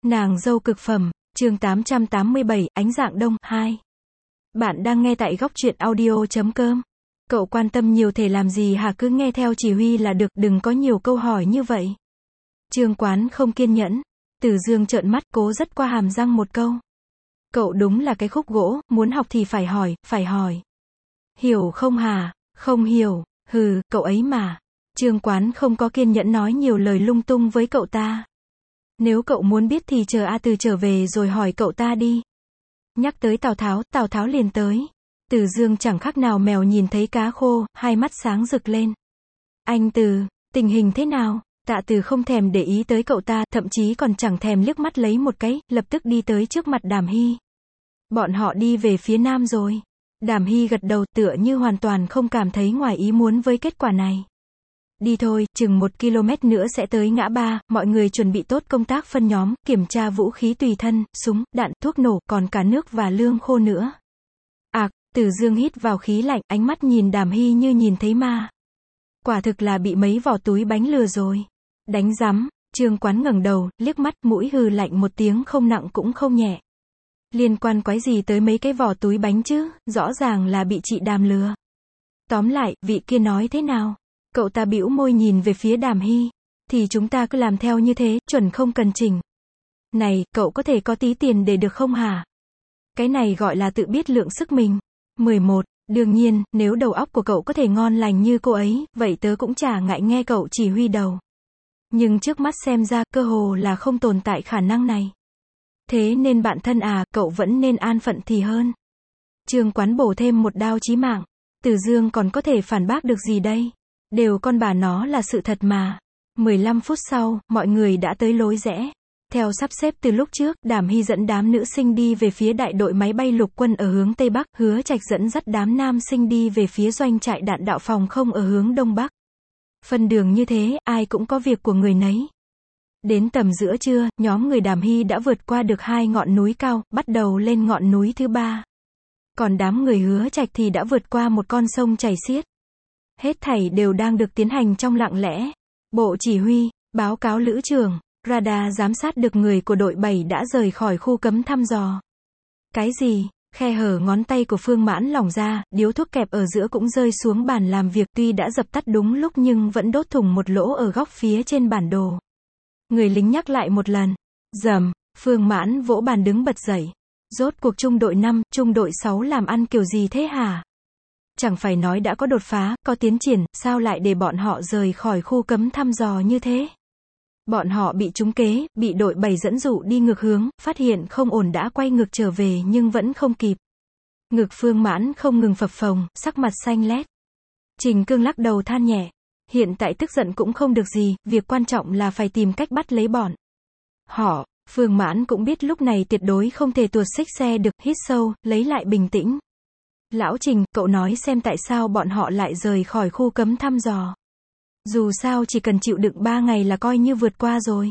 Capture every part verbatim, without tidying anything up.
Nàng dâu cực phẩm, chương tám trăm tám mươi bảy, ánh dạng đông, hai. Bạn đang nghe tại góc truyện audio chấm com. Cậu quan tâm nhiều thể làm gì hả, cứ nghe theo chỉ huy là được, đừng có nhiều câu hỏi như vậy. Trương Quán không kiên nhẫn. Từ Dương trợn mắt, cố dắt qua hàm răng một câu. Cậu đúng là cái khúc gỗ, muốn học thì phải hỏi, phải hỏi. Hiểu không hả? Không hiểu, hừ, cậu ấy mà. Trương Quán không có kiên nhẫn nói nhiều lời lung tung với cậu ta. Nếu cậu muốn biết thì chờ A Từ trở về rồi hỏi cậu ta đi. Nhắc tới Tào Tháo, Tào Tháo liền tới. Từ Dương chẳng khác nào mèo nhìn thấy cá khô, hai mắt sáng rực lên. Anh Từ, tình hình thế nào? Tạ Từ không thèm để ý tới cậu ta, thậm chí còn chẳng thèm liếc mắt lấy một cái, lập tức đi tới trước mặt Đàm Hy. Bọn họ đi về phía nam rồi. Đàm Hy gật đầu, tựa như hoàn toàn không cảm thấy ngoài ý muốn với kết quả này. Đi thôi, chừng một ki lô mét nữa sẽ tới ngã ba, mọi người chuẩn bị tốt công tác phân nhóm, kiểm tra vũ khí tùy thân, súng, đạn, thuốc nổ, còn cả nước và lương khô nữa. À, Từ Dương hít vào khí lạnh, ánh mắt nhìn Đàm Hy như nhìn thấy ma. Quả thực là bị mấy vỏ túi bánh lừa rồi. Đánh rắm, Trương Quán ngẩng đầu, liếc mắt, mũi hừ lạnh một tiếng, không nặng cũng không nhẹ. Liên quan quái gì tới mấy cái vỏ túi bánh chứ, rõ ràng là bị chị Đàm lừa. Tóm lại, vị kia nói thế nào? Cậu ta bĩu môi nhìn về phía Đàm Hy. Thì chúng ta cứ làm theo như thế, chuẩn không cần chỉnh. Này, cậu có thể có tí tiền để được không hả? Cái này gọi là tự biết lượng sức mình. mười một. Đương nhiên, nếu đầu óc của cậu có thể ngon lành như cô ấy, vậy tớ cũng chả ngại nghe cậu chỉ huy đầu. Nhưng trước mắt xem ra, cơ hồ là không tồn tại khả năng này. Thế nên bạn thân à, cậu vẫn nên an phận thì hơn. Trương Quán bổ thêm một đao chí mạng. Từ Dương còn có thể phản bác được gì đây? Đều con bà nó là sự thật mà. mười lăm phút sau, mọi người đã tới lối rẽ. Theo sắp xếp từ lúc trước, Đàm Hy dẫn đám nữ sinh đi về phía đại đội máy bay lục quân ở hướng Tây Bắc, Hứa Trạch dẫn dắt đám nam sinh đi về phía doanh trại đạn đạo phòng không ở hướng Đông Bắc. Phân đường như thế, ai cũng có việc của người nấy. Đến tầm giữa trưa, nhóm người Đàm Hy đã vượt qua được hai ngọn núi cao, bắt đầu lên ngọn núi thứ ba. Còn đám người Hứa Trạch thì đã vượt qua một con sông chảy xiết. Hết thảy đều đang được tiến hành trong lặng lẽ. Bộ chỉ huy, báo cáo lữ trưởng, radar giám sát được người của đội bảy đã rời khỏi khu cấm thăm dò. Cái gì? Khe hở ngón tay của Phương Mãn lỏng ra, điếu thuốc kẹp ở giữa cũng rơi xuống bàn làm việc, tuy đã dập tắt đúng lúc nhưng vẫn đốt thủng một lỗ ở góc phía trên bản đồ. Người lính nhắc lại một lần. Dầm, Phương Mãn vỗ bàn đứng bật dậy. Rốt cuộc trung đội năm, trung đội sáu làm ăn kiểu gì thế hả? Chẳng phải nói đã có đột phá, có tiến triển, sao lại để bọn họ rời khỏi khu cấm thăm dò như thế? Bọn họ bị trúng kế, bị đội bảy dẫn dụ đi ngược hướng, phát hiện không ổn đã quay ngược trở về nhưng vẫn không kịp. Ngực Phương Mãn không ngừng phập phồng, sắc mặt xanh lét. Trình Cương lắc đầu than nhẹ. Hiện tại tức giận cũng không được gì, việc quan trọng là phải tìm cách bắt lấy bọn họ. Phương Mãn cũng biết lúc này tuyệt đối không thể tuột xích xe được, hít sâu, lấy lại bình tĩnh. Lão Trình, cậu nói xem tại sao bọn họ lại rời khỏi khu cấm thăm dò. Dù sao chỉ cần chịu đựng ba ngày là coi như vượt qua rồi.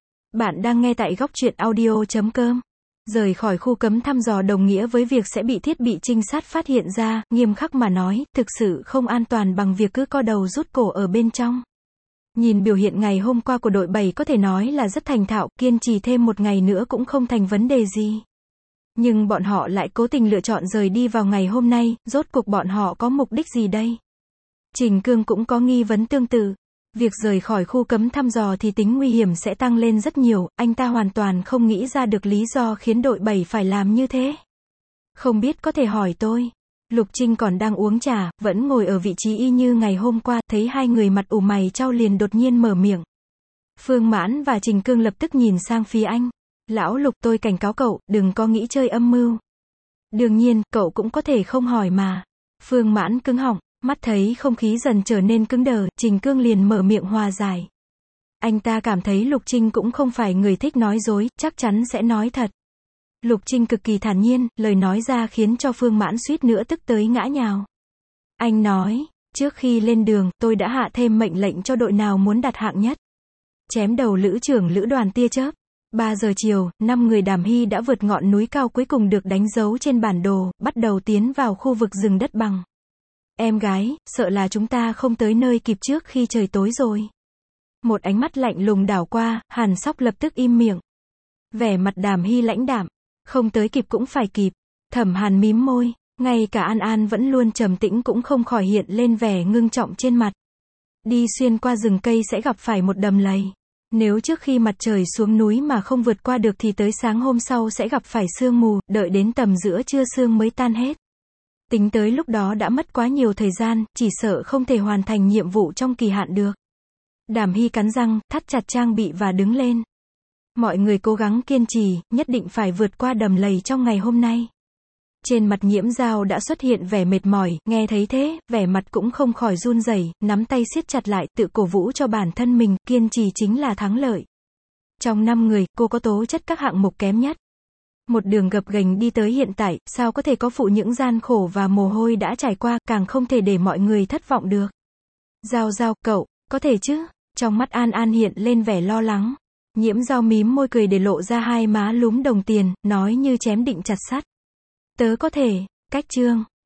Bạn đang nghe tại góc truyện audio chấm com. Rời khỏi khu cấm thăm dò đồng nghĩa với việc sẽ bị thiết bị trinh sát phát hiện ra, nghiêm khắc mà nói, thực sự không an toàn bằng việc cứ co đầu rút cổ ở bên trong. Nhìn biểu hiện ngày hôm qua của đội bảy có thể nói là rất thành thạo, kiên trì thêm một ngày nữa cũng không thành vấn đề gì. Nhưng bọn họ lại cố tình lựa chọn rời đi vào ngày hôm nay, rốt cuộc bọn họ có mục đích gì đây? Trình Cương cũng có nghi vấn tương tự. Việc rời khỏi khu cấm thăm dò thì tính nguy hiểm sẽ tăng lên rất nhiều, anh ta hoàn toàn không nghĩ ra được lý do khiến đội bảy phải làm như thế. Không biết có thể hỏi tôi. Lục Trinh còn đang uống trà, vẫn ngồi ở vị trí y như ngày hôm qua, thấy hai người mặt ủ mày chau liền đột nhiên mở miệng. Phương Mãn và Trình Cương lập tức nhìn sang phía anh. Lão Lục, tôi cảnh cáo cậu, đừng có nghĩ chơi âm mưu. Đương nhiên, cậu cũng có thể không hỏi mà. Phương Mãn cứng họng, mắt thấy không khí dần trở nên cứng đờ, Trình Cương liền mở miệng hòa giải. Anh ta cảm thấy Lục Trinh cũng không phải người thích nói dối, chắc chắn sẽ nói thật. Lục Trinh cực kỳ thản nhiên, lời nói ra khiến cho Phương Mãn suýt nữa tức tới ngã nhào. Anh nói, trước khi lên đường, tôi đã hạ thêm mệnh lệnh cho đội nào muốn đặt hạng nhất. Chém đầu lữ trưởng lữ đoàn tia chớp. ba giờ chiều, năm người Đàm Hy đã vượt ngọn núi cao cuối cùng được đánh dấu trên bản đồ, bắt đầu tiến vào khu vực rừng đất bằng. Em gái, sợ là chúng ta không tới nơi kịp trước khi trời tối rồi. Một ánh mắt lạnh lùng đảo qua, Hàn Sóc lập tức im miệng. Vẻ mặt Đàm Hy lãnh đạm. Không tới kịp cũng phải kịp. Thẩm Hàn mím môi. Ngay cả An An vẫn luôn trầm tĩnh cũng không khỏi hiện lên vẻ ngưng trọng trên mặt. Đi xuyên qua rừng cây sẽ gặp phải một đầm lầy. Nếu trước khi mặt trời xuống núi mà không vượt qua được thì tới sáng hôm sau sẽ gặp phải sương mù, đợi đến tầm giữa trưa sương mới tan hết. Tính tới lúc đó đã mất quá nhiều thời gian, chỉ sợ không thể hoàn thành nhiệm vụ trong kỳ hạn được. Đàm Hy cắn răng, thắt chặt trang bị và đứng lên. Mọi người cố gắng kiên trì, nhất định phải vượt qua đầm lầy trong ngày hôm nay. Trên mặt Nhiễm Dao đã xuất hiện vẻ mệt mỏi, nghe thấy thế, vẻ mặt cũng không khỏi run rẩy, nắm tay siết chặt lại, tự cổ vũ cho bản thân mình, kiên trì chính là thắng lợi. Trong năm người, cô có tố chất các hạng mục kém nhất. Một đường gập ghềnh đi tới hiện tại, sao có thể có phụ những gian khổ và mồ hôi đã trải qua, càng không thể để mọi người thất vọng được. Dao Dao, cậu, có thể chứ? Trong mắt An An hiện lên vẻ lo lắng. Nhiễm Dao mím môi cười để lộ ra hai má lúm đồng tiền, nói như chém định chặt sắt. Tớ có thể, cách chương.